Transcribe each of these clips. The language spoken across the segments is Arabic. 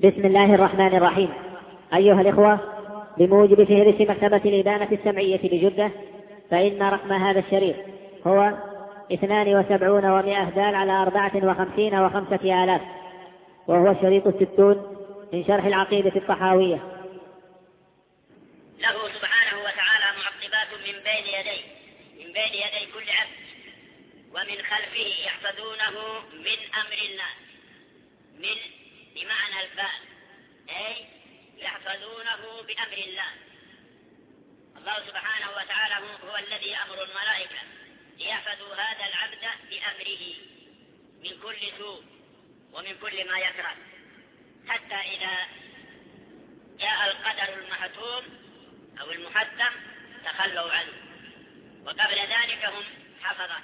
بسم الله الرحمن الرحيم. أيها الإخوة، بموجب فهرس مكتبة الإبانة السمعية بجدة، فإن رقم هذا الشريط هو 72 و100 دال على 54 و5 آلاف، وهو الشريط 60 من شرح العقيدة الطحاوية. له سبحانه وتعالى معقبات من بين يدي كل عبد ومن خلفه يحفظونه من أمر الله. من بمعنى الباء، أي يحفظونه بأمر الله. الله سبحانه وتعالى هو الذي يأمر الملائكة ليحفظوا هذا العبد بأمره من كل سوء ومن كل ما يكره، حتى إذا جاء القدر المحتوم أو المحتم تخلوا عنه، وقبل ذلك هم حفظه.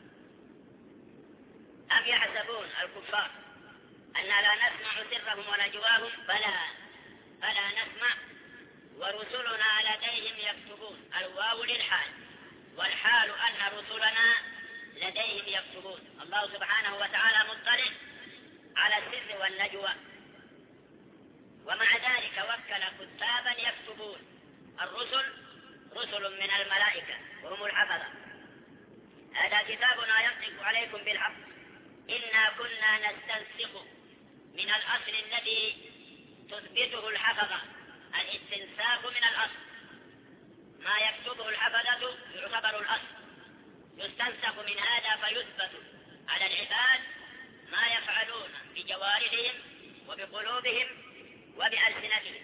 أم يحسبون الكفار أن لا نسمع سرهم ونجواهم؟ بلى نسمع ورسلنا لديهم يكتبون. الواو للحال، والحال أن رسلنا لديهم يكتبون. الله سبحانه وتعالى مطلع على السر والنجوى، ومع ذلك وكل كتابا يكتبون. الرسل رسل من الملائكة وهم الحفظة. هذا كتابنا ينطق عليكم بالحق، إنا كنا نستنسخ من الأصل الذي تثبته الحفظة. الاستنساخ من الأصل، ما يكتبه الحفظة يعتبر الأصل، يستنسخ من هذا فيثبت على العباد ما يفعلون بجوارحهم وبقلوبهم وبألسنتهم.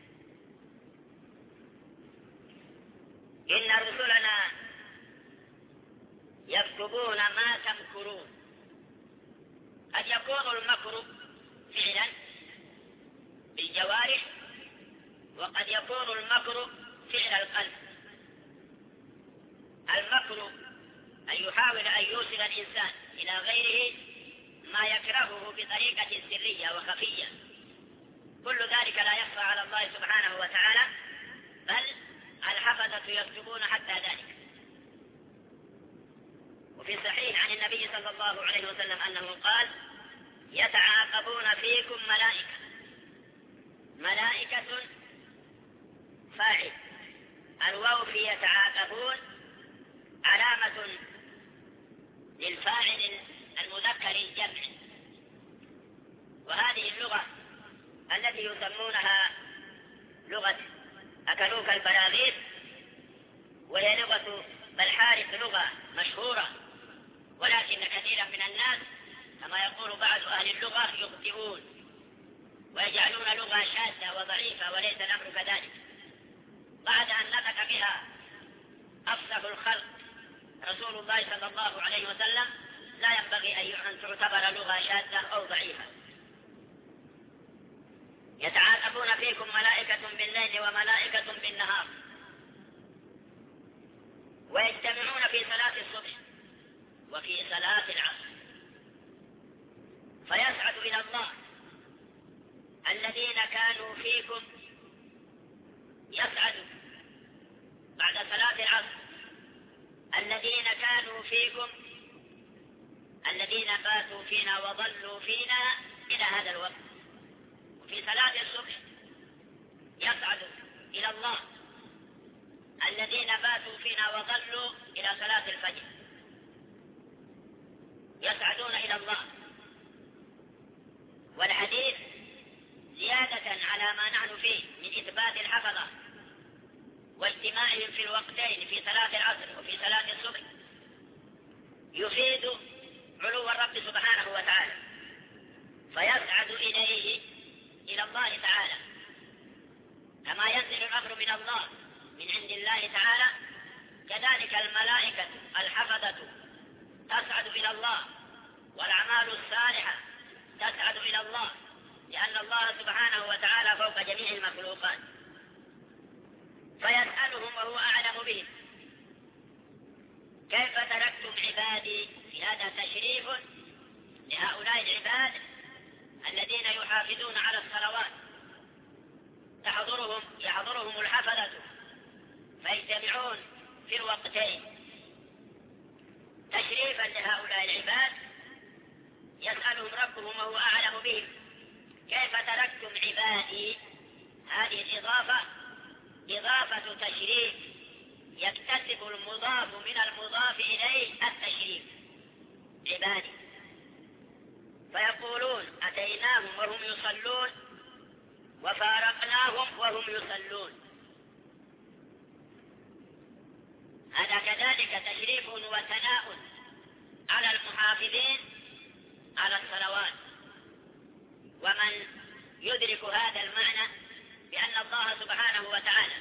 إن رسلنا يكتبون ما تمكرون. قد يكون المكر فعلا بالجوارح، وقد يكون المكر فعل القلب. المكر أن يحاول أن يوصل الإنسان إلى غيره ما يكرهه بطريقة سرية وخفية. كل ذلك لا يخفى على الله سبحانه وتعالى، بل الحفظة يكتبون حتى ذلك. وفي الصحيح عن النبي صلى الله عليه وسلم أنه قال: يتعاقبون فيكم ملائكة فاعل. الواو في يتعاقبون علامة للفاعل المذكر الجمع. وهذه اللغة التي يسمونها لغة أكلوك البلاغيث، وهي لغة بالحارث، لغة مشهورة، ولكن كثيرا من الناس كما يقول بعض أهل اللغة يخطئون ويجعلون لغة شاذة وضعيفة، وليس الأمر كذلك. بعد أن نطق بها أفصح الخلق رسول الله صلى الله عليه وسلم، لا ينبغي أن تعتبر لغة شاذة أو ضعيفة. يتعاقبون فيكم ملائكة بالليل وملائكة بالنهار، ويجتمعون في صلاة الصبح وفي صلاة العصر، فيسعد إلى الله الذين كانوا فيكم، يسعد بعد صلاة العصر الذين كانوا فيكم، الذين باتوا فينا وظلوا فينا إلى هذا الوقت. وفي صلاة الصبح يسعد إلى الله الذين باتوا فينا وظلوا إلى صلاة الفجر، يسعدون إلى الله. والحديث زيادة على ما نحن فيه من إثبات الحفظة واجتماعهم في الوقتين في صلاة العصر وفي صلاة الصبح يفيد علو الرب سبحانه وتعالى، فيسعد إلى الله تعالى. كما ينزل الأمر من الله من عند الله تعالى، كذلك الملائكة الحفظة تسعد إلى الله، والأعمال الصالحة تسعد إلى الله، لأن الله سبحانه وتعالى فوق جميع المخلوقات. فيسألهم وهو أعلم بهم: كيف تركتم عبادي؟ في هذا تشريف لهؤلاء العباد الذين يحافظون على الصلوات، يحضرهم الحفظة فيجتمعون في الوقتين. تشريفا لهؤلاء العباد يسألهم ربهم وهو أعلم بهم: كيف تركتم عبادي؟ هذه الإضافة إضافة تشريف، يكتسب المضاف من المضاف إليه التشريف، عبادي. فيقولون أتيناهم وهم يصلون وفارقناهم وهم يصلون. هذا كذلك تشريف وثناء على المحافظين على الصلوات. ومن يدرك هذا المعنى بأن الله سبحانه وتعالى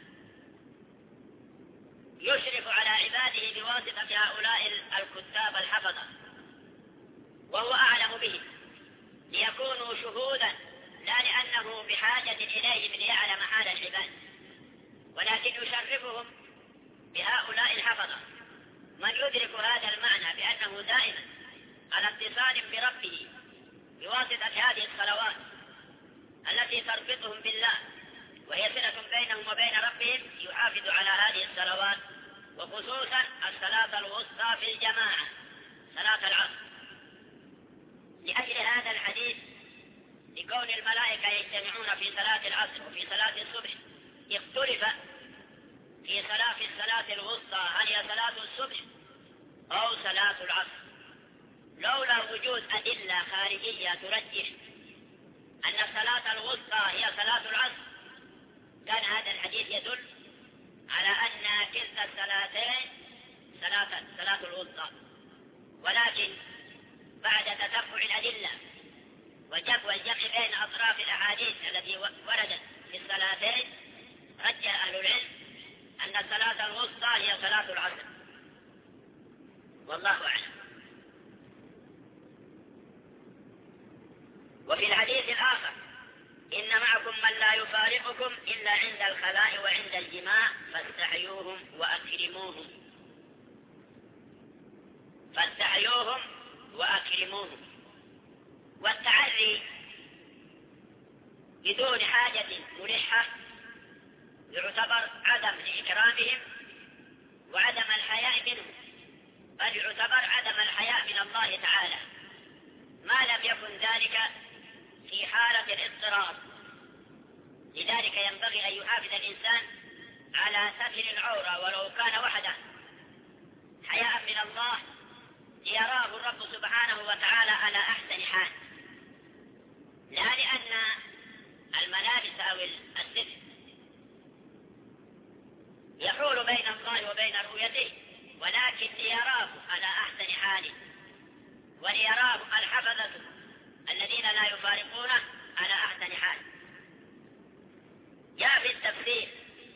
يشرف على عباده بواسطة هؤلاء الكتاب الحفظة، وهو أعلم بهم، ليكونوا شهودا لا لأنه بحاجة إليهم ليعلم حال العباد، ولكن يشرفهم بهؤلاء الحفظة. من يدرك هذا المعنى بأنه دائما على اتصال بربه بواسطة هذه الصلوات التي تربطهم بالله وهي صلة بينهم وبين ربهم، يحافظ على هذه الصلوات، وخصوصا الصلاة الوسطى في الجماعة، صلاة العصر. لأجل هذا الحديث، لكون الملائكة يجتمعون في صلاة العصر وفي صلاة الصبح، اختلف في الصلاة الوسطى هل هي صلاة الصبح أو صلاة العصر. لولا وجود أدلة خارجية ترجح أن الصلاة الوسطى هي صلاة العصر كان هذا الحديث يدل على أن كلتا الصلاتين صلاة الوسطى. ولكن بعد تتبع الأدلة والجمع بين أطراف الأحاديث التي وردت في الصلاتين، رجح أهل العلم أن الصلاة الوسطى هي صلاة العصر، والله أعلم. وفي الحديث الآخر: إن معكم من لا يفارقكم إلا عند الخلاء وعند الجماع فاستحيوهم وأكرموهم. والتعري بدون حاجة ملحة يعتبر عدم لإكرامهم وعدم الحياء منهم، بل يعتبر عدم الحياء من الله تعالى، ما لم يكن ذلك في حالة الاضطرار. لذلك ينبغي أن يحافظ الإنسان على ستر العورة ولو كان وحده، حياء من الله، ليراه الرب سبحانه وتعالى على أحسن حال، لا لأن الملابس أو الستر يحول بين الله وبين رؤيته، ولكن ليراه على أحسن حال، وليراه الحفظة الذين لا يفارقونه على أحسن حال. جاء في التفسير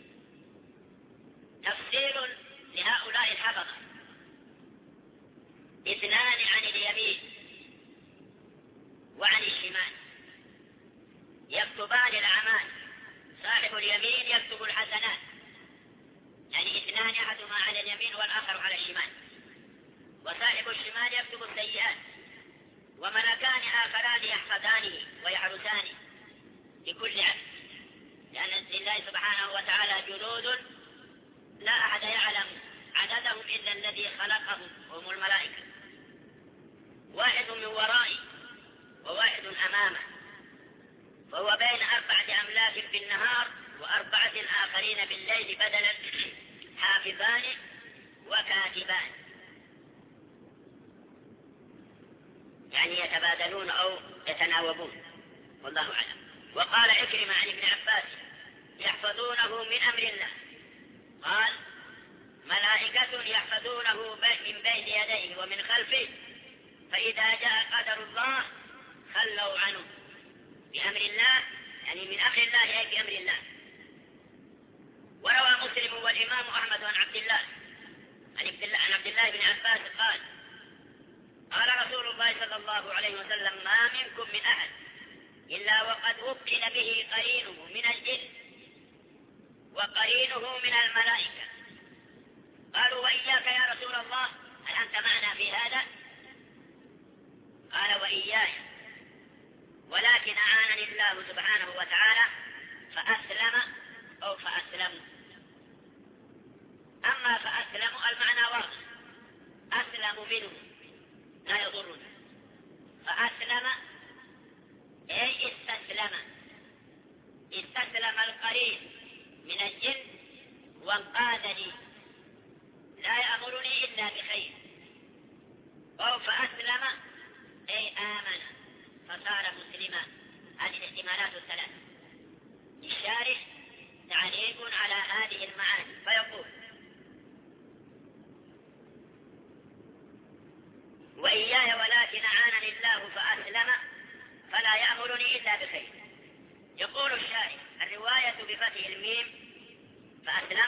تفسير لهؤلاء الحفظة: اثنان عن اليمين وعن الشمال يكتبان الأعمال، صاحب اليمين يكتب الحسنات، يعني اثنان أحدهما على اليمين والآخر على الشمال، وصاحب الشمال يكتب السيئات، وملكان آخران يحفظانه ويحرسانه لكل عبد، لأن لله سبحانه وتعالى جنود لا أحد يعلم عددهم إلا الذي خلقهم، هم الملائكة، واحد من ورائه وواحد أمامه، فهو بين 4 أملاك بالنهار و4 آخرين بالليل، بدلا حافظان وكاتبان، يعني يتبادلون أو يتناوبون، والله أعلم. وقال عكرمة عن ابن عباس: يحفظونه من أمر الله. قال: ملائكة يحفظونه من بين يديه ومن خلفه، فإذا جاء قدر الله خلوا عنه. بأمر الله يعني من أمر الله أي بأمر الله. وروى مسلم والإمام أحمد عن عبد الله بن عباس قال: قال رسول الله صلى الله عليه وسلم: ما منكم من أحد إلا وقد وكل به قرينه من الجن وقرينه من الملائكة. قالوا: وإياك يا رسول الله، هل أنت معنا في هذا؟ قال: وإياي، ولكن أعانني الله سبحانه وتعالى فأسلم أو فأسلموا. أما فأسلموا المعنى واضح، أسلموا منه لا يضرنا، فأسلم أي استسلم الاحتمالات الثلاث. للشارح تعليق على هذه المعاني فيقول: وإياي ولكن أعانني الله فأسلم فلا يأمرني إلا بخير. يقول الشارح: الرواية بفتح الميم فأسلم،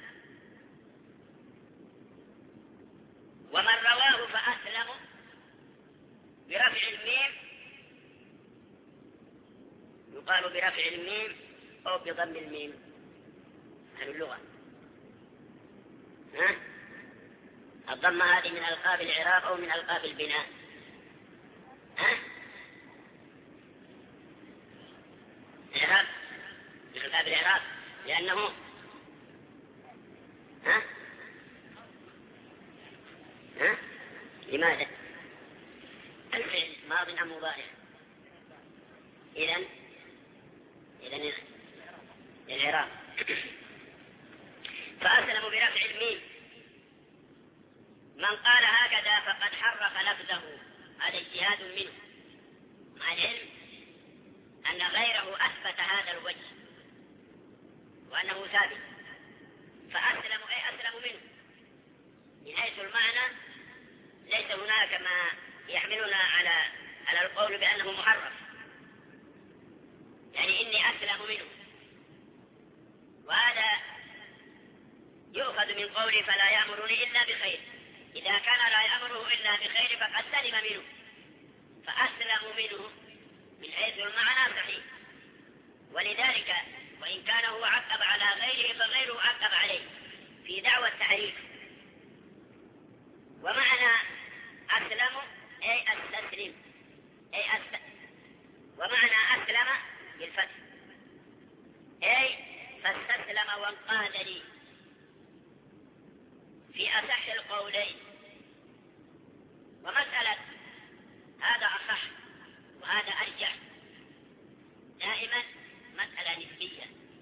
ومن رواه فأسلم برفع الميم يقال برفع الميم أو بضم الميم. هذه اللغة. الضمة هذه من ألقاب الإعراب أو من ألقاب البناء؟ إعراب، من ألقاب الإعراب، لأنه لماذا؟ الفعل ماض أم مضارع؟ إذن الإعراب. فأسلم برفع الميم. من قال هكذا فقد حرف لفظه، هذا اجتهاد منه، مع العلم أن غيره أثبت هذا الوجه وأنه ثابت. فأسلم أي أسلم منه، من حيث المعنى ليس هناك ما يحملنا على القول بأنه محرف، يعني إني أسلم منه. وهذا يؤخذ من قوله فلا يأمرني إلا بخير. إذا كان لا يأمره إلا بخير فقد سلم منه، فأسلم منه من حيث المعنى صحيح. ولذلك وإن كان هو عقب على غيره فغيره عقب عليه في دعوى التحريف. ومعنى أسلم أي أستسلم، ومعنى أسلم بالفتح أي فاستسلم وانقاد لي. في أصح القولين، ومسألة هذا أصح وهذا أرجح دائما مسألة نسبية،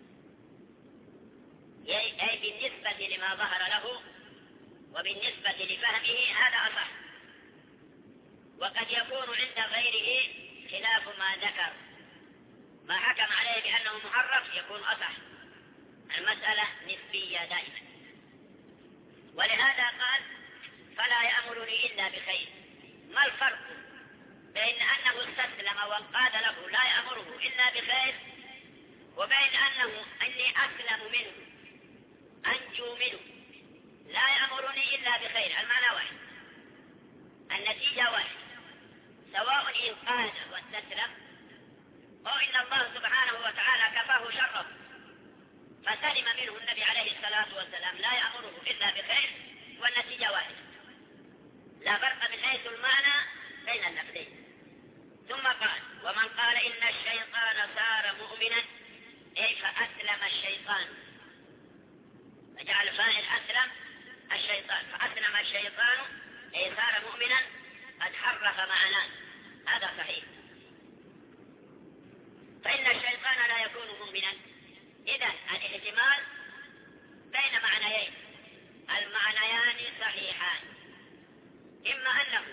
أي بالنسبة لما ظهر له وبالنسبة لفهمه هذا أصح. وقد يكون عند غيره خلاف ما ذكر، ما حكم عليه بأنه محرف يكون أصح. المسألة نسبية دائما. ولهذا قال فلا يأمرني إلا بخير. ما الفرق بين أنه استسلم وانقاد له لا يأمره إلا بخير، وبين أنه أني أسلم منه أنجو منه لا يأمرني إلا بخير؟ المعنى واحد، النتيجة واحد، سواء انقاد واستسلم أو إن الله سبحانه وتعالى كفاه شره فسلم منه النبي عليه الصلاة والسلام لا يأمره إلا بخير، والنتيجة واحدة، لا فرق من حيث المعنى بين اللفظين. ثم قال ومن قال إن الشيطان صار مؤمنا أي فأسلم الشيطان، فجعل فاعل أسلم الشيطان، فأسلم الشيطان أي صار مؤمنا، قد حرف معناه، هذا صحيح. فإن الشيطان لا يكون مؤمنا. إذن الاحتمال بين معنيين، المعنيان صحيحان، إما أنه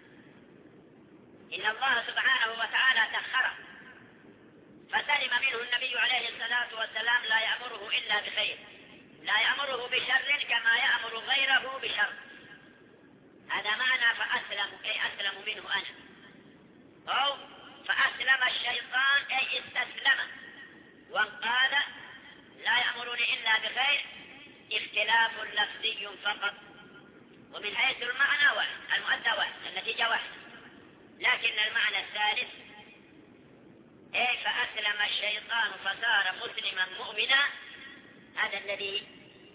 إن الله سبحانه وتعالى سخره فسلم منه النبي عليه الصلاة والسلام لا يأمره إلا بخير، لا يأمره بشر كما يأمر غيره بشر، هذا معنى فأسلم أي أسلم منه أنا. أو فأسلم الشيطان أي استسلم وانقاد لا يأمرني إلا بخير، اختلاف لفظي فقط، ومن حيث المعنى واحد، المؤدى واحد، النتيجة واحد، لكن المعنى الثالث أي فأسلم الشيطان فصار مسلما مؤمنا، هذا الذي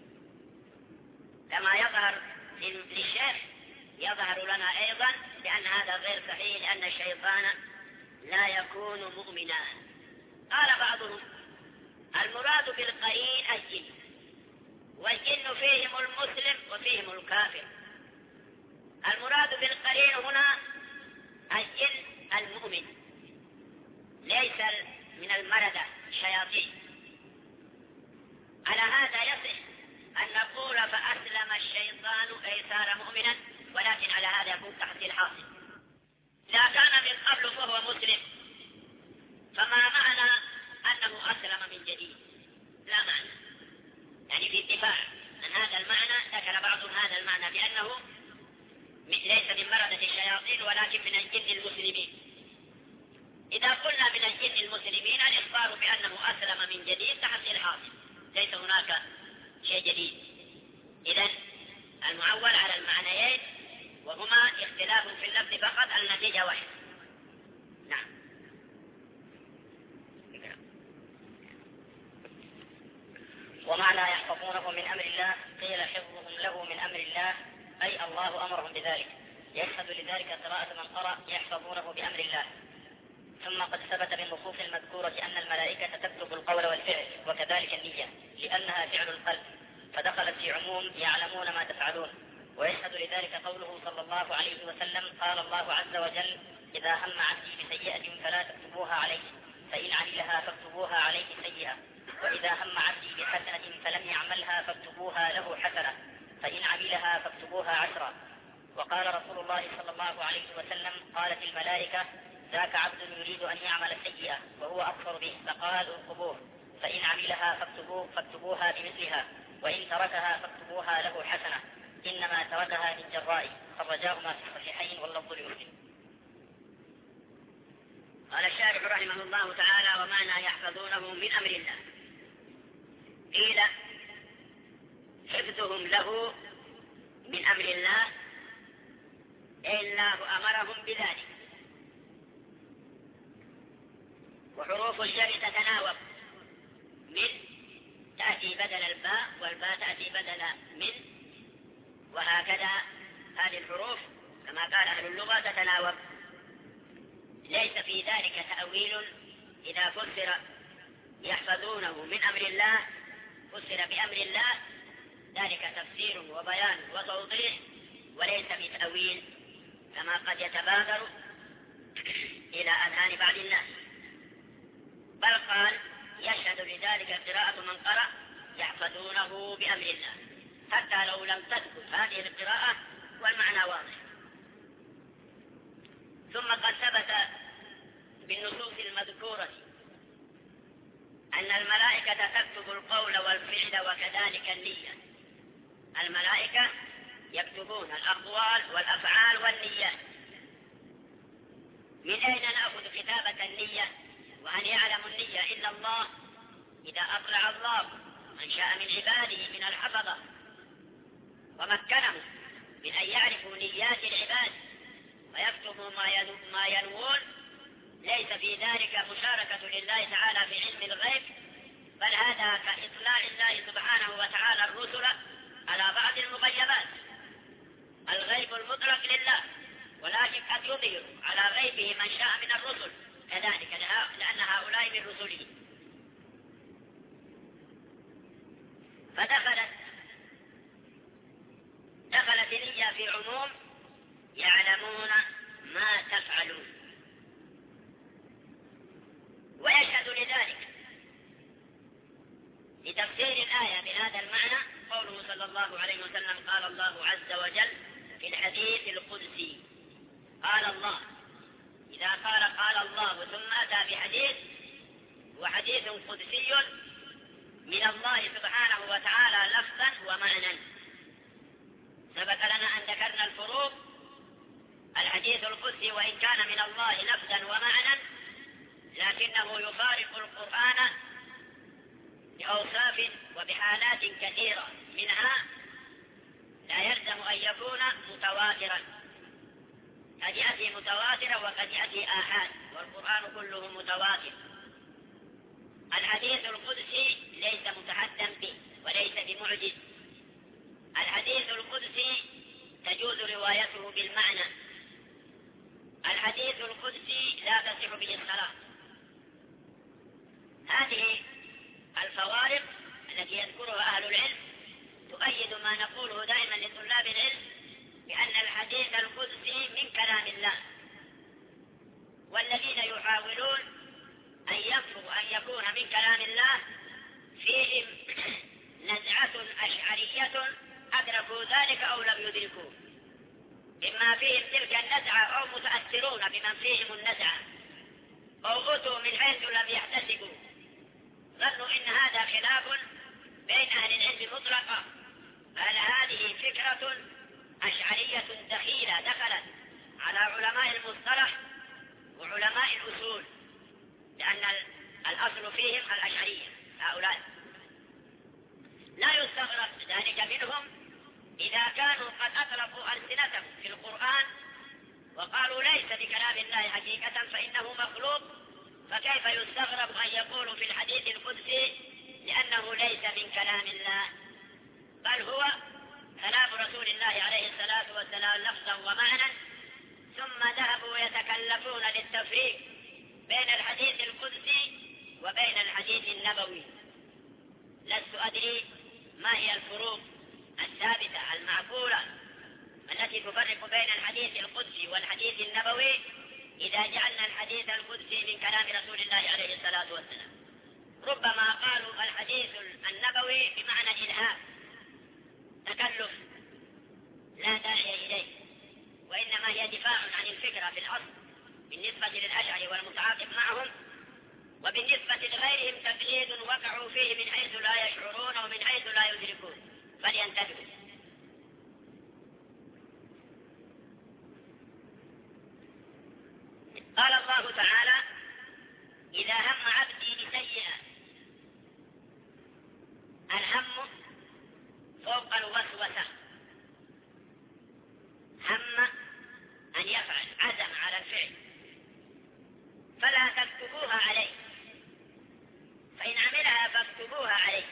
كما يظهر للشيخ يظهر لنا أيضا لأن هذا غير صحيح، لأن الشيطان لا يكون مؤمنا. قال بعضهم المراد بالقرين الجن، والجن فيهم المسلم وفيهم الكافر. المراد بالقرين هنا الجن المؤمن، ليس من المردة الشياطين. على هذا يصح أن نقول فأسلم الشيطان أي صار مؤمنا، ولكن على هذا يكون تحصيل حاصل. إذا كان من قبل فهو مسلم فما معنى أنه أسلم من جديد؟ لا معنى، يعني في اتفاق أن هذا المعنى. ذكر بعضهم هذا المعنى بأنه ليس من مردة الشياطين ولكن من الجن المسلمين. إذا قلنا من الجن المسلمين الإخبار بأنه أسلم من جديد تحصيل حاصل، ليس هناك شيء جديد. إذن المعول على المعنيين وهما اختلاف في اللفظ فقط، النتيجة واحد. نعم. ومعنى يحفظونه من أمر الله قيل حفظهم له من أمر الله أي الله أمرهم بذلك، يشهد لذلك قراءة من قرأ يحفظونه بأمر الله. ثم قد ثبت بالنصوص المذكورة أن الملائكة تكتب القول والفعل وكذلك النية لأنها فعل القلب، فدخلت في عموم يعلمون ما تفعلون. ويشهد لذلك قوله صلى الله عليه وسلم قال الله عز وجل إذا هم عبدي بسيئة فلا تكتبوها عليه فإن عملها فاكتبوها عليه سيئة، وإذا هم عبدي بحسنة فلم يعملها فاكتبوها له حسنة فإن عملها فاكتبوها عشرا. وقال رسول الله صلى الله عليه وسلم قالت الملائكة ذاك عبد يريد أن يعمل سيئة وهو أكثر به فقالوا القبور فإن عملها فاكتبوها بمثلها وإن تركها فاكتبوها له حسنة إنما تركها من جرائه. خرجاهما في الصحيحين واللفظ لمسلم. قال الشارح رحمه الله تعالى ومعنى يحفظونه من أمر الله قيل حفظهم له من أمر الله أي الله أمرهم بذلك. وحروف الجر تتناوب، من تأتي بدل الباء والباء تأتي بدل من، وهكذا هذه الحروف كما قال أهل اللغة تتناوب. ليس في ذلك تأويل إذا فسر يحفظونه من أمر الله فسر بأمر الله، ذلك تفسير وبيان وتوضيح وليس بتأويل كما قد يتبادر إلى أذهان بعض الناس. بل قال يشهد لذلك قراءة من قرأ يحفظونه بأمر الله، حتى لو لم تثبت هذه القراءة والمعنى واضح. ثم قد ثبت بالنصوص المذكورة أن الملائكة تكتب القول والفعل وكذلك النية. الملائكة يكتبون الأقوال والأفعال والنيات. من أين نأخذ كتابة النية؟ وأن يعلم النية إلا الله. إذا أطلع الله من شاء من عباده من الحفظة ومكنهم من أن يعرفوا نيات العباد ويكتبوا ما ينوون، ليس في ذلك مشاركة لله تعالى في علم الغيب، بل هذا كإطلاع الله سبحانه وتعالى الرسل على بعض المغيبات. الغيب المطلق لله، ولكن قد يظهر على غيبه من شاء من الرسل كذلك، لأن هؤلاء من رسله. دخلت النية في عموم يعلمون ما تفعلون. ويشهد لذلك لتفسير الآية بهذا المعنى قوله صلى الله عليه وسلم قال الله عز وجل في الحديث القدسي قال الله. إذا قال الله ثم أتى بحديث وحديث قدسي من الله سبحانه وتعالى لفظا ومعنى. سبق لنا أن ذكرنا الفروق. الحديث القدسي وإن كان من الله لفظا ومعنى لكنه يفارق القرآن بأوصاف وبحالات كثيرة، منها لا يلزم أن يكون متواترا، قد يأتي متواترا وقد يأتي آحاد، والقرآن كله متواتر. الحديث القدسي ليس متحدثا به وليس بمعجز. الحديث القدسي تجوز روايته بالمعنى. الحديث القدسي لا تصح به الصلاة. هذه الفوارق التي يذكرها أهل العلم تؤيد ما نقوله دائما لطلاب العلم بأن الحديث القدسي من كلام الله. والذين يحاولون أن يفرضوا أن يكون من كلام الله فيهم نزعة أشعرية أدركوا ذلك أو لم يدركوا، إما فيهم تلك النزعة أو متأثرون بمن فيهم النزعة. أو أتوا من حيث لم يحتسبوا، ظنوا إن هذا خلاف بين أهل العلم مطلقا. قال هذه فكرة أشعرية دخيلة دخلت على علماء المصطلح وعلماء الأصول، لأن الأصل فيهم الأشعرية هؤلاء. لا يستغرب ذلك منهم إذا كانوا قد أطلقوا ألسنتهم في القرآن وقالوا ليس بكلام الله حقيقة فإنه مخلوق، فكيف يستغرب أن يقولوا في الحديث القدسي لأنه ليس من كلام الله، بل هو كلام رسول الله عليه الصلاة والسلام لفظا ومعنى. ثم ذهبوا يتكلفون للتفريق بين الحديث القدسي وبين الحديث النبوي. لست أدري ما هي الفروق الثابتة المعقولة التي تفرق بين الحديث القدسي والحديث النبوي إذا جعلنا الحديث القدسي من كلام رسول الله عليه الصلاة والسلام. ربما قالوا الحديث النبوي بمعنى الإلهام، تكلف لا داعي إليه، وإنما هي دفاع عن الفكرة في الأصل بالنسبة للأشعري والمتعاقب معهم، وبالنسبة لغيرهم تقليد وقعوا فيه من حيث لا يشعرون ومن حيث لا يدركون، فلينتبهوا. قال الله تعالى إذا هم عبدي بسيئة، الهم فوق الوسوسة، هم أن يفعل، عزم على الفعل، فلا تكتبوها عليه، فإن عملها فاكتبوها عليه،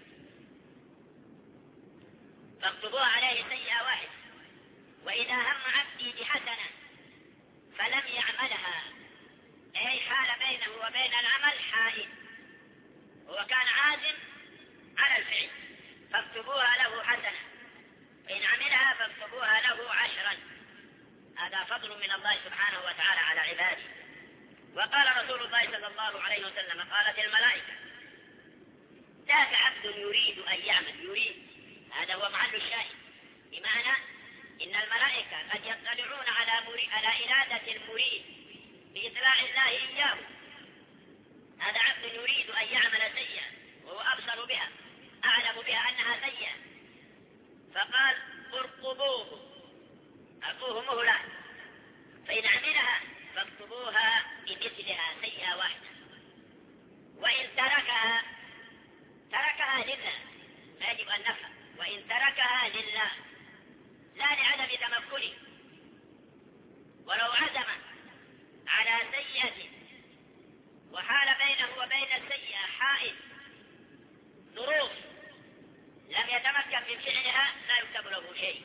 فاكتبوها عليه سيئة واحدة. وإذا هم عبدي بحسنة فلم يعملها، أي حال بينه وبين العمل حائل، هو كان عازم على الفعل، فاكتبوها له حسنة، فإن عملها فاكتبوها له 10. هذا فضل من الله سبحانه وتعالى على عباده. وقال رسول الله صلى الله عليه وسلم قالت الملائكة ذاك عبد يريد أن يعمل، يريد، هذا هو محل الشاهد، بمعنى إن الملائكة قد يطلعون على إرادة المريد بإطلاع الله إياه. هذا عبد يريد أن يعمل سيئا وهو أبصر بها، أعلم بها أنها سيئة، فقال ارقبوه، أعطوه مهلة، فإن عملها فاكتبوها بمثلها سيئة واحدة، وإن تركها لله، لا يجب أن نفهم، وإن تركها لله لا لعدم تمكنه، ولو عزم على سيئة وحال بينه وبين السيئة حائل، ظروف، لم يتمكن من فعلها، لا يكتب له شيء.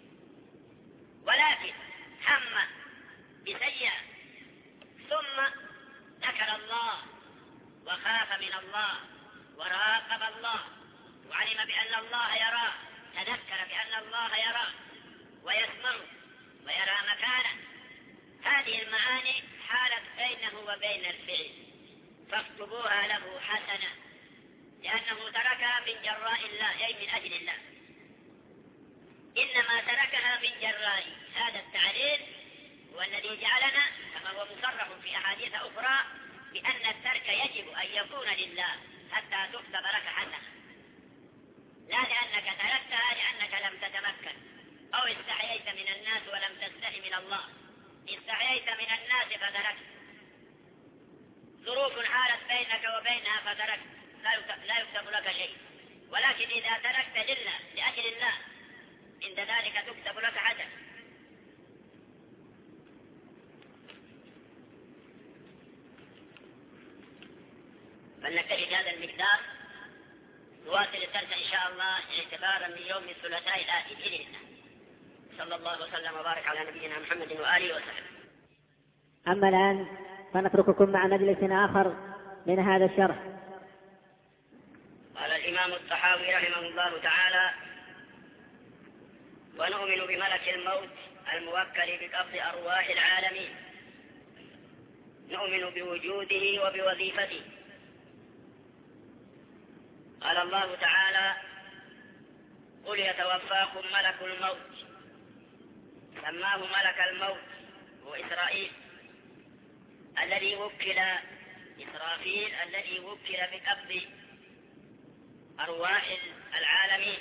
ولكن هم بسيئة ثم ذكر الله وخاف من الله وراقب الله وعلم بأن الله يراه، تذكر بأن الله يراه ويسمع ويرى مكانه، هذه المعاني حالت بينه وبين الفعل، فاكتبوها له حسنة، لأنه تركها من جراء الله، أي من أجل الله، إنما تركها من جراء. هذا التعليل هو الذي جعلنا كما هو مصرح في أحاديث أخرى بأن الترك يجب أن يكون لله حتى تكتب لك حسنة، لا لأنك تركتها لأنك لم تتمكن أو استحييت من الناس ولم تستحي من الله. استحييت من الناس فتركت، ظروف حالت بينك وبينها فتركت، لا يكتب لك شيء. ولكن إذا تركت لله لأجل الله عند ذلك تكتب لك حسنة. فلنكتفي بهذا المقدار، نواصل الدرس إن شاء الله اعتبارا من يوم الثلاثاء الآتي بإذن الله. صلى الله وسلم وبارك على نبينا محمد وآله وسلم. أما الآن فنترككم مع مجلس آخر من هذا الشرح. قال الإمام الطحاوي رحمه الله تعالى: ونؤمن بملك الموت الموكل بقبض أرواح العالمين، نؤمن بوجوده وبوظيفته. قال الله تعالى: قل يتوفاكم ملك الموت، سماه ملك الموت هو إسرائيل، الذي وكل إسرافيل الذي وكل بقبض أرواح العالمين،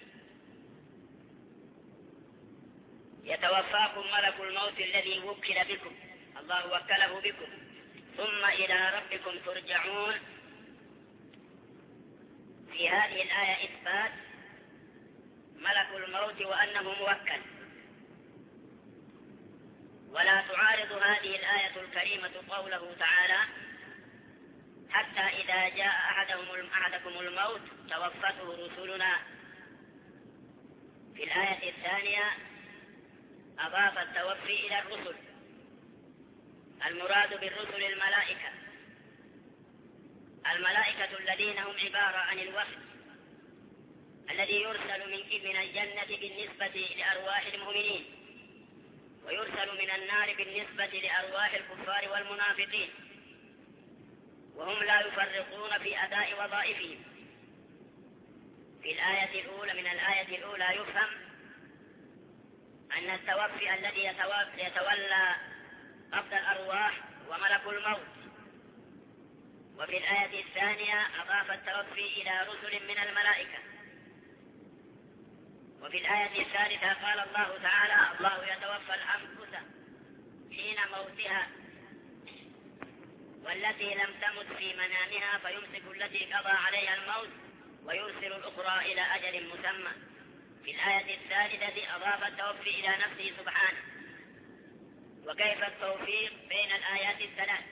يتوفاكم ملك الموت الذي وكل بكم، الله وكله بكم، ثم إلى ربكم ترجعون. في هذه الآية إثبات ملك الموت وأنه موكل، ولا تعارض هذه الآية الكريمة قوله تعالى: حتى إذا جاء أحدكم الموت توفته رسلنا. في الآية الثانية أضاف التوفي إلى الرسل، المراد بالرسل الملائكة الذين هم عبارة عن الوفد الذي يرسل من الجنة بالنسبة لأرواح المؤمنين، ويرسل من النار بالنسبة لأرواح الكفار والمنافقين، وهم لا يفرقون في أداء وظائفهم. في الآية الأولى من الآية الأولى يفهم أن التوفي الذي يتولى قبض الأرواح وملك الموت. وفي الآية الثانية أضاف التوفي إلى رسل من الملائكة. وفي الآية الثالثة قال الله تعالى: الله يتوفى الأنفس حين موتها والتي لم تمت في منامها فيمسك التي قضى عليها الموت ويرسل الأخرى إلى أجل مسمى. في الآية الثالثة أضاف التوفي إلى نفسه سبحانه. وكيف التوفيق بين الآيات الثلاث؟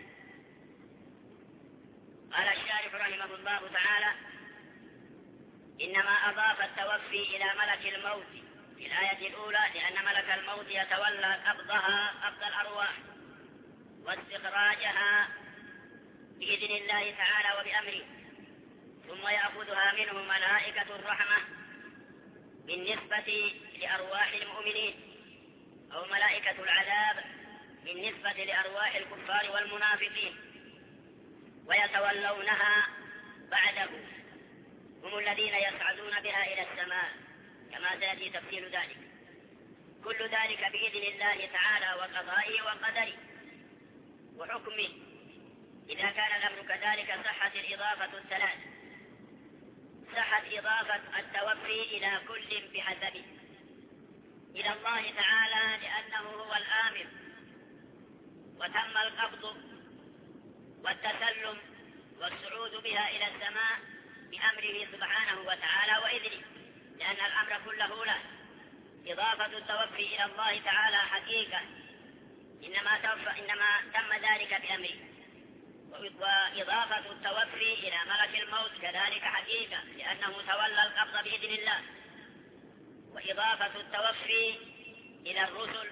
قال الشارح رحمه الله تعالى: إنما أضاف التوفي إلى ملك الموت في الآية الأولى لأن ملك الموت يتولى قبض الأرواح واستخراجها بإذن الله تعالى وبأمره، ثم يأخذها منه ملائكة الرحمة بالنسبة لأرواح المؤمنين، أو ملائكة العذاب بالنسبة لأرواح الكفار والمنافقين، ويتولونها بعده، هم الذين يصعدون بها إلى السماء كما سيأتي تفصيل ذلك. كل ذلك بإذن الله تعالى وقضائه وقدره وحكمه. إذا كان الأمر كذلك صحت الإضافة الثلاث، صحت إضافة التوفي إلى كل بحسبه، إلى الله تعالى لأنه هو الآمر، وتم القبض والتسلم والصعود بها إلى السماء بأمره سبحانه وتعالى وإذنه، لأن الأمر كله له. إضافة التوفي إلى الله تعالى حقيقة، إنما تم ذلك بأمره. وإضافة التوفي إلى ملك الموت كذلك حقيقة، لأنه تولى القبض بإذن الله. وإضافة التوفي إلى الرسل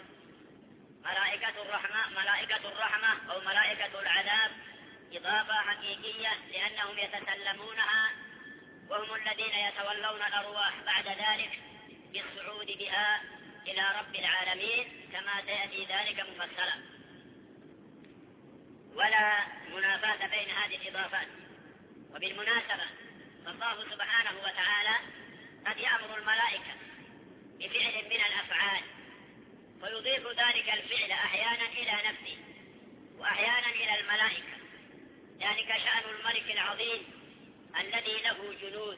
ملائكة الرحمة أو ملائكة العذاب إضافة حقيقية، لأنهم يتسلمونها وهم الذين يتولون الأرواح بعد ذلك بالصعود بها إلى رب العالمين كما سيأتي ذلك مفصلا. ولا منافاة بين هذه الإضافات. وبالمناسبة فالله سبحانه وتعالى قد يأمر الملائكة بفعل من الأفعال ويضيف ذلك الفعل أحيانا إلى نفسه وأحيانا إلى الملائكة. ذلك شأن الملك العظيم الذي له جنود،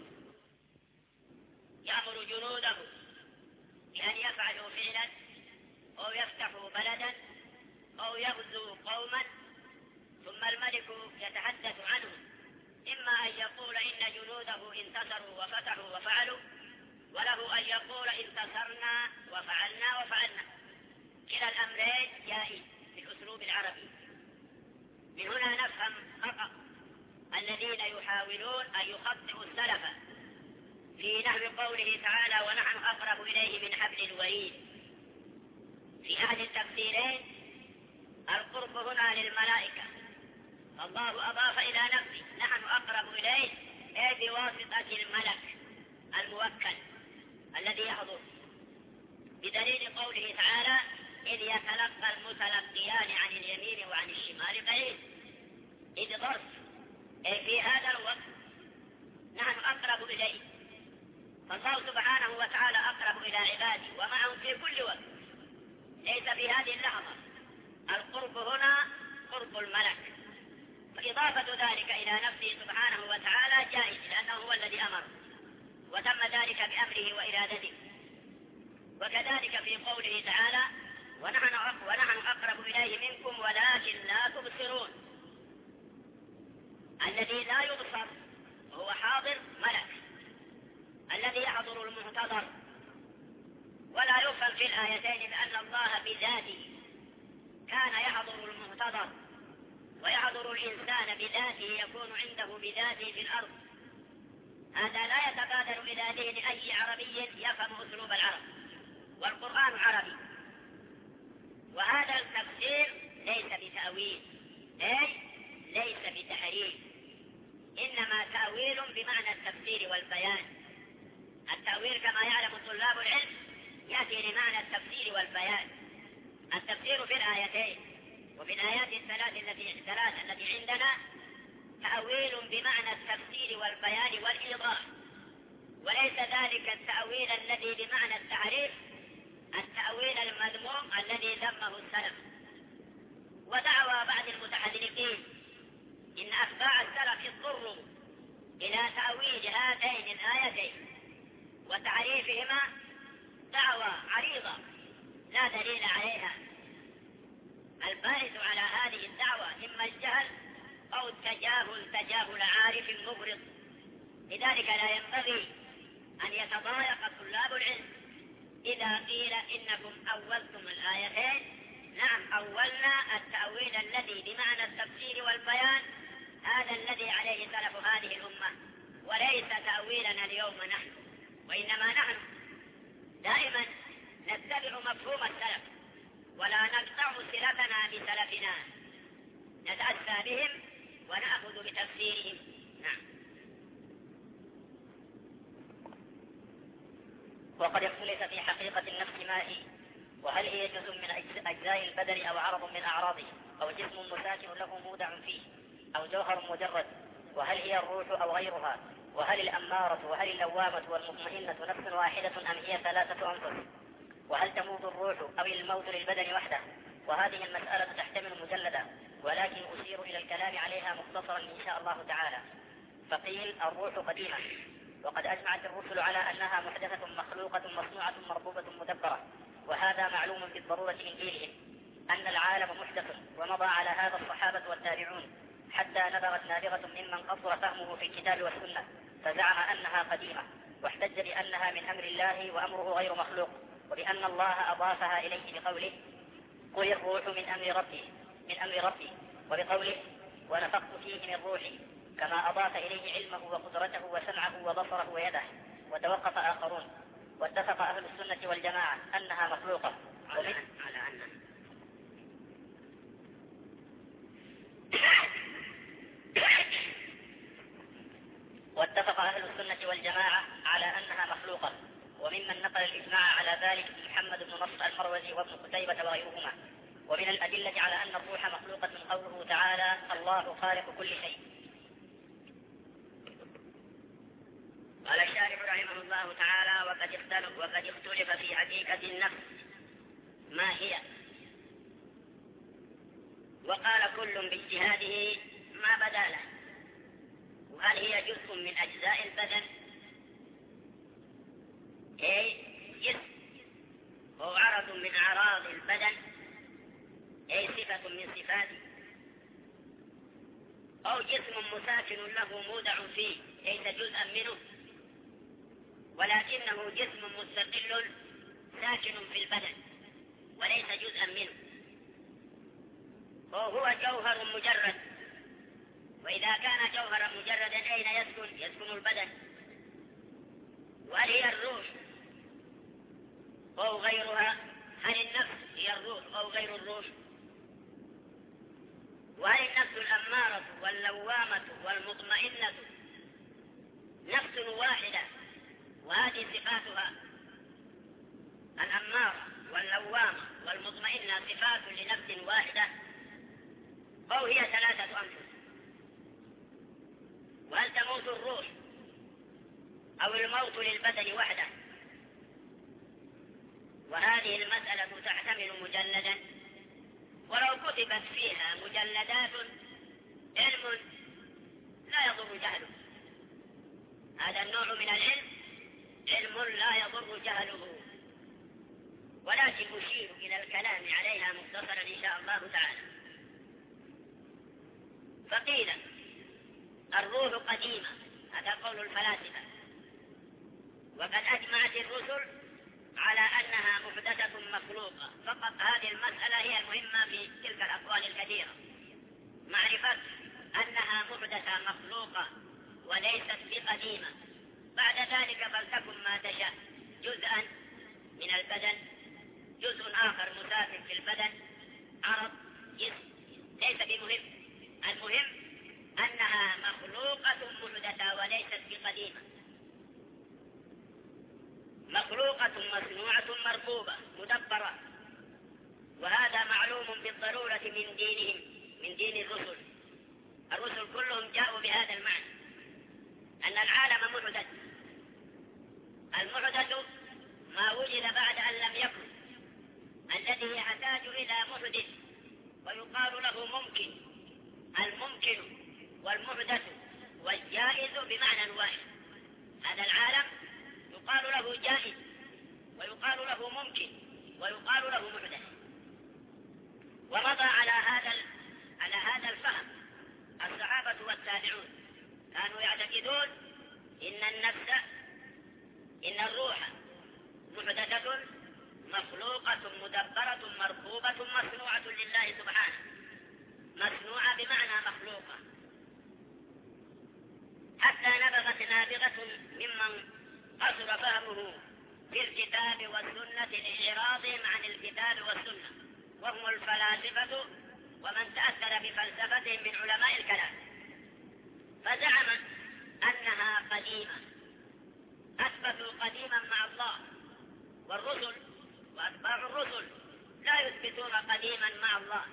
يأمر جنوده بأن يفعلوا فعلا أو يفتحوا بلدا أو يغزوا قوما، ثم الملك يتحدث عنهم، إما أن يقول إن جنوده انتصروا وفتحوا وفعلوا، وله أن يقول انتصرنا وفعلنا. كلا الأمرين جائز في الأسلوب العربي. من هنا نفهم خطأ الذين يحاولون أن يخطئوا السلف في نحو قوله تعالى: ونحن أقرب إليه من حبل الوريد. في أحد التفسيرين القرب هنا للملائكة، فالله أضاف إلى نفسه نحن أقرب إليه، أي بواسطة الملك الموكل الذي يحضر، بدليل قوله تعالى: إذ يتلقى المتلقيان عن اليمين وعن الشمال قعيد. إذ ظرف، أي في هذا الوقت نحن أقرب إليه، فالله سبحانه وتعالى أقرب إلى عباده ومعهم في كل وقت، ليس في هذه اللحظة. القرب هنا قرب الملك، فإضافة ذلك إلى نفسه سبحانه وتعالى جائز لأنه هو الذي أمر، وتم ذلك بأمره وإرادته. وكذلك في قوله تعالى: ونحن أقرب إليه منكم ولكن لا تبصرون. الذي لا يبصر هو حاضر ملك الذي يحضر المحتضر. ولا يفهم في الآيتين بأن الله بذاته كان يحضر المحتضر ويحضر الإنسان بذاته، يكون عنده بذاته في الأرض. هذا لا يتبادر إلى ذهن أي عربي يفهم أسلوب العرب، والقرآن عربي. وهذا التفسير ليس بتأويل، ليس بتحريف، إنما تأويل بمعنى التفسير والبيان. التأويل كما يعلم طلاب العلم يأتي لمعنى التفسير والبيان. التفسير في الآيتين وفي الآيات الثلاث التي عندنا تأويل بمعنى التفسير والبيان والإيضاح، وليس ذلك التأويل الذي بمعنى التعريف، التأويل المذموم الذي ذمه السلف. ودعوى بعض المتحدثين إن أتباع السلف اضطروا إلى تأويل هاتين الآيتين وتعريفهما دعوى عريضة لا دليل عليها. الباعث على هذه الدعوة إما الجهل أو التجاهل تجاهل عارف مغرض. لذلك لا ينبغي أن يتضايق طلاب العلم إذا قيل إنكم أولتم الآيتين. نعم، أولنا التأويل الذي بمعنى التفسير والبيان، هذا الذي عليه سلف هذه الأمة، وليس تأويلنا اليوم نحن، وإنما نحن دائما نتبع مفهوم السلف ولا نقطع صلتنا بسلفنا، نتأسى بهم ونأخذ بتفسيرهم. نعم. وقد اختلف في حقيقة النفس ما هي، وهل هي جزء من أجزاء البدن أو عرض من أعراضه، أو جسم مساكن له مودع فيه، أو جوهر مجرد، وهل هي الروح أو غيرها، وهل الأمارة وهل اللوامة والمطمئنة نفس واحدة أم هي ثلاثة أنفس، وهل تموت الروح أو الموت للبدن وحده. وهذه المسألة تحتمل مجلدا، ولكن أشير إلى الكلام عليها مختصرا إن شاء الله تعالى. فقيل الروح قديمة، وقد أجمعت الرسل على أنها محدثة مخلوقة مصنوعة مربوبة مدبرة، وهذا معلوم بالضرورة من جيلهم أن العالم محدث. ومضى على هذا الصحابة والتابعون حتى نبغت نابغة ممن قصر فهمه في الكتاب والسنة فزعم أنها قديمة، واحتج بأنها من أمر الله وأمره غير مخلوق، وبأن الله أضافها إليه بقوله: قل الروح من أمر ربي، وبقوله: ونفخت فيه من روحي، كما أضاف إليه علمه وقدرته وسمعه وبصره ويده. وتوقف آخرون، واتفق أهل السنة والجماعة أنها مخلوقة واتفق أهل السنة والجماعة على أنها مخلوقة. وممن نقل الإجماع على ذلك محمد بن نصر المروزي وابن قتيبة وغيرهما. ومن الأدلة على أن الروح مخلوقة قوله تعالى: الله خالق كل شيء. قال الشارح رحمه الله تعالى: وقد اختلف في حقيقة النفس ما هي، وقال كل باجتهاده ما بدا له. وهل هي جزء من أجزاء البدن، أي جسم هو عرض من أعراض البدن، أي صفة من صفاته، أو جسم مساكن له مودع فيه ليس جزءا منه ولكنه جسم مستقل ساكن في البدن وليس جزءا منه، وهو جوهر مجرد. وإذا كان جوهرا مجردا أين يسكن البدن؟ وهل هي الروح أو غيرها؟ هل النفس هي الروح أو غير الروح؟ وهل النفس الأمارة واللوامة والمطمئنة نفس واحدة وهذه صفاتها؟ الأمارة واللوامة والمطمئنة صفات لنفس واحدة أو هي ثلاثة أنفس؟ وهل تموت الروح أو الموت للبدن وحده؟ وهذه المسألة تحتمل مجلدا، ولو كتبت فيها مجلدات علم لا يضر جهله. هذا النوع من العلم علم لا يضر جهله، ولكن أشير إلى الكلام عليها مختصرا إن شاء الله تعالى. فقيل الروح قديمة، هذا قول الفلاسفة، وقد أجمعت الرسل على أنها محدثة مخلوقة. فقط هذه المسألة هي المهمة في تلك الأقوال الكثيرة، معرفة أنها محدثة مخلوقة وليست بقديمة. بعد ذلك فلتكن ما تشاء، جزءا من البدن، جزء آخر مسافر في البدن، عرض، جسم، ليس بمهم. المهم أنها مخلوقة محدثة وليست بقديمة، مخلوقة مصنوعة مركوبة مدبرة. وهذا معلوم بالضرورة من دينهم، من دين الرسل. الرسل كلهم جاءوا بهذا المعنى، أن العالم محدث. المحدث ما وجد بعد أن لم يكن، الذي يحتاج إلى محدث ويقال له ممكن. الممكن والمحدث والجائز بمعنى واحد. هذا العالم يقال له جائز ويقال له ممكن ويقال له محدث. ومضى على هذا الفهم الصحابة والتابعون. كانوا يعتقدون إن الروح محدثة مخلوقة مدبرة مركوبة مصنوعة لله سبحانه. مصنوعة بمعنى مخلوقة، حتى نبغت نابغة ممن قصر فهمه في الكتاب والسنة لإعراضهم عن الكتاب والسنة، وهم الفلاسفة ومن تأثر بفلسفتهم من علماء الكلام. فزعم أنها قديمة، أثبتوا قديما مع الله، والرسل وأتباع الرسل لا يثبتون قديما مع الله.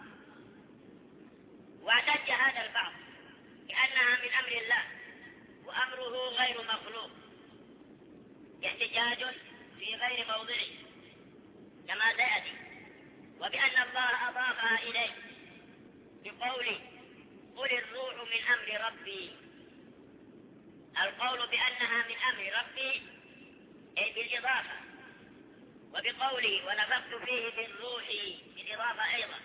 واعتج هذا البعض بأنها من أمر الله وأمره غير مخلوق، احتجاج في غير موضعه كما سيأتي، وبأن الله أضافها إليه بقوله قل الروح من أمر ربي. القول بأنها من أمر ربي أي بالإضافة، وبقوله ونفخت فيه بالروح بالإضافة أيضا.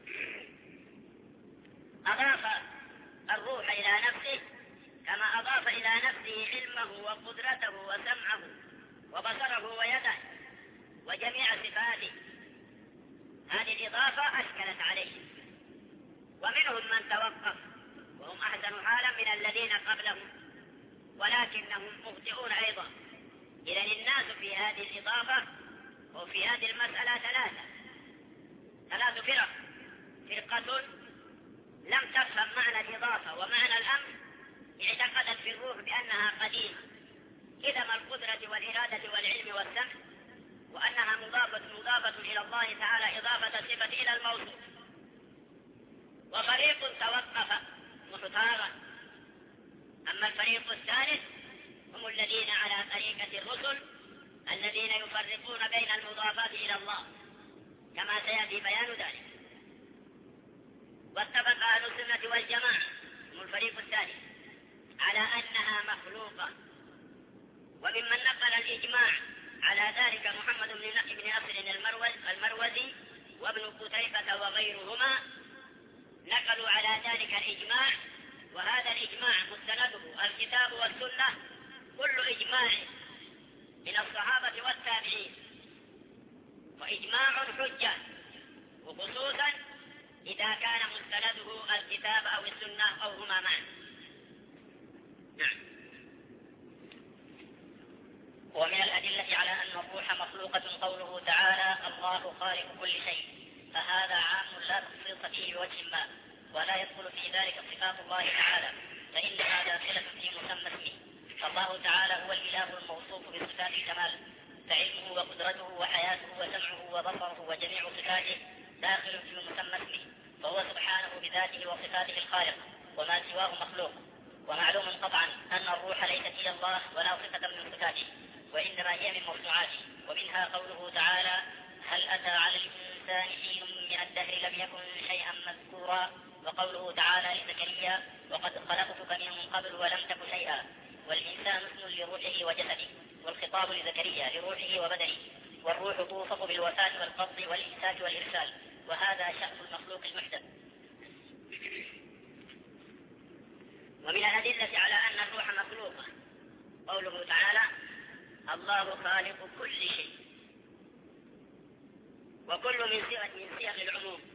أضاف الروح إلى نفسه كما أضاف إلى نفسه علمه وقدرته وسمعه وبصره ويده وجميع صفاته. هذه الإضافة أشكلت عليه، ومنهم من توقف وهم أحسن حالا من الذين قبلهم، ولكنهم مخطئون أيضا. إذن الناس في هذه الإضافة وفي هذه المسألة ثلاث فرق. فرقة لم تفهم معنى الإضافة ومعنى الأمر، اعتقدت في الروح بأنها قديمة قدم القدرة والإرادة والعلم والسمع، وأنها مضافة إلى الله تعالى إضافة الصفة إلى الموصوف. وفريق توقف محتارا. أما الفريق الثالث هم الذين على طريقة الرسل الذين يفرقون بين المضافات إلى الله كما سيأتي بيان ذلك. واتفق أهل السنة والجماعة هم الفريق الثالث على أنها مخلوقة. وممن نقل الإجماع على ذلك محمد بن نصر المروزي وابن قتيبة وغيرهما، نقلوا على ذلك الإجماع. وهذا الإجماع مستنده الكتاب والسنة، كل إجماع من الصحابة والتابعين، وإجماع حجة، وخصوصا إذا كان مستنده الكتاب أو السنة أو هما معا. نعم. ومن الأدلة على أن الروح مخلوقة قوله تعالى الله خالق كل شيء، فهذا عام لا تخصيص فيه بوجه ما، ولا يدخل في ذلك صفات الله تعالى، فإنها داخلة في مسمى اسمه. فالله تعالى هو الإله الموصوف بصفات الكمال، فعلمه وقدرته وحياته وسمعه وبصره وجميع صفاته داخل في مسمى اسمه، فهو سبحانه بذاته وصفاته الخالق، وما سواه مخلوق. ومعلوم قطعا أن الروح ليست هي الله ولا صفة من صفاته، وإنما هي من مصنوعاته. ومنها قوله تعالى هل أتى على الإنسان حين من الدهر لم يكن شيئا مذكورا. وقوله تعالى لزكريا وقد خلقتك من قبل ولم تك شيئا، والإنسان اسم لروحه وجسده، والخطاب لزكريا لروحه وبدنه، والروح توصف بالوفاة والقبض والإمساك والإرسال، وهذا شأن المخلوق المحدث. ومن الأدلة على أن الروح مخلوقة قوله تعالى الله خالق كل شيء، وكل من صيغ العموم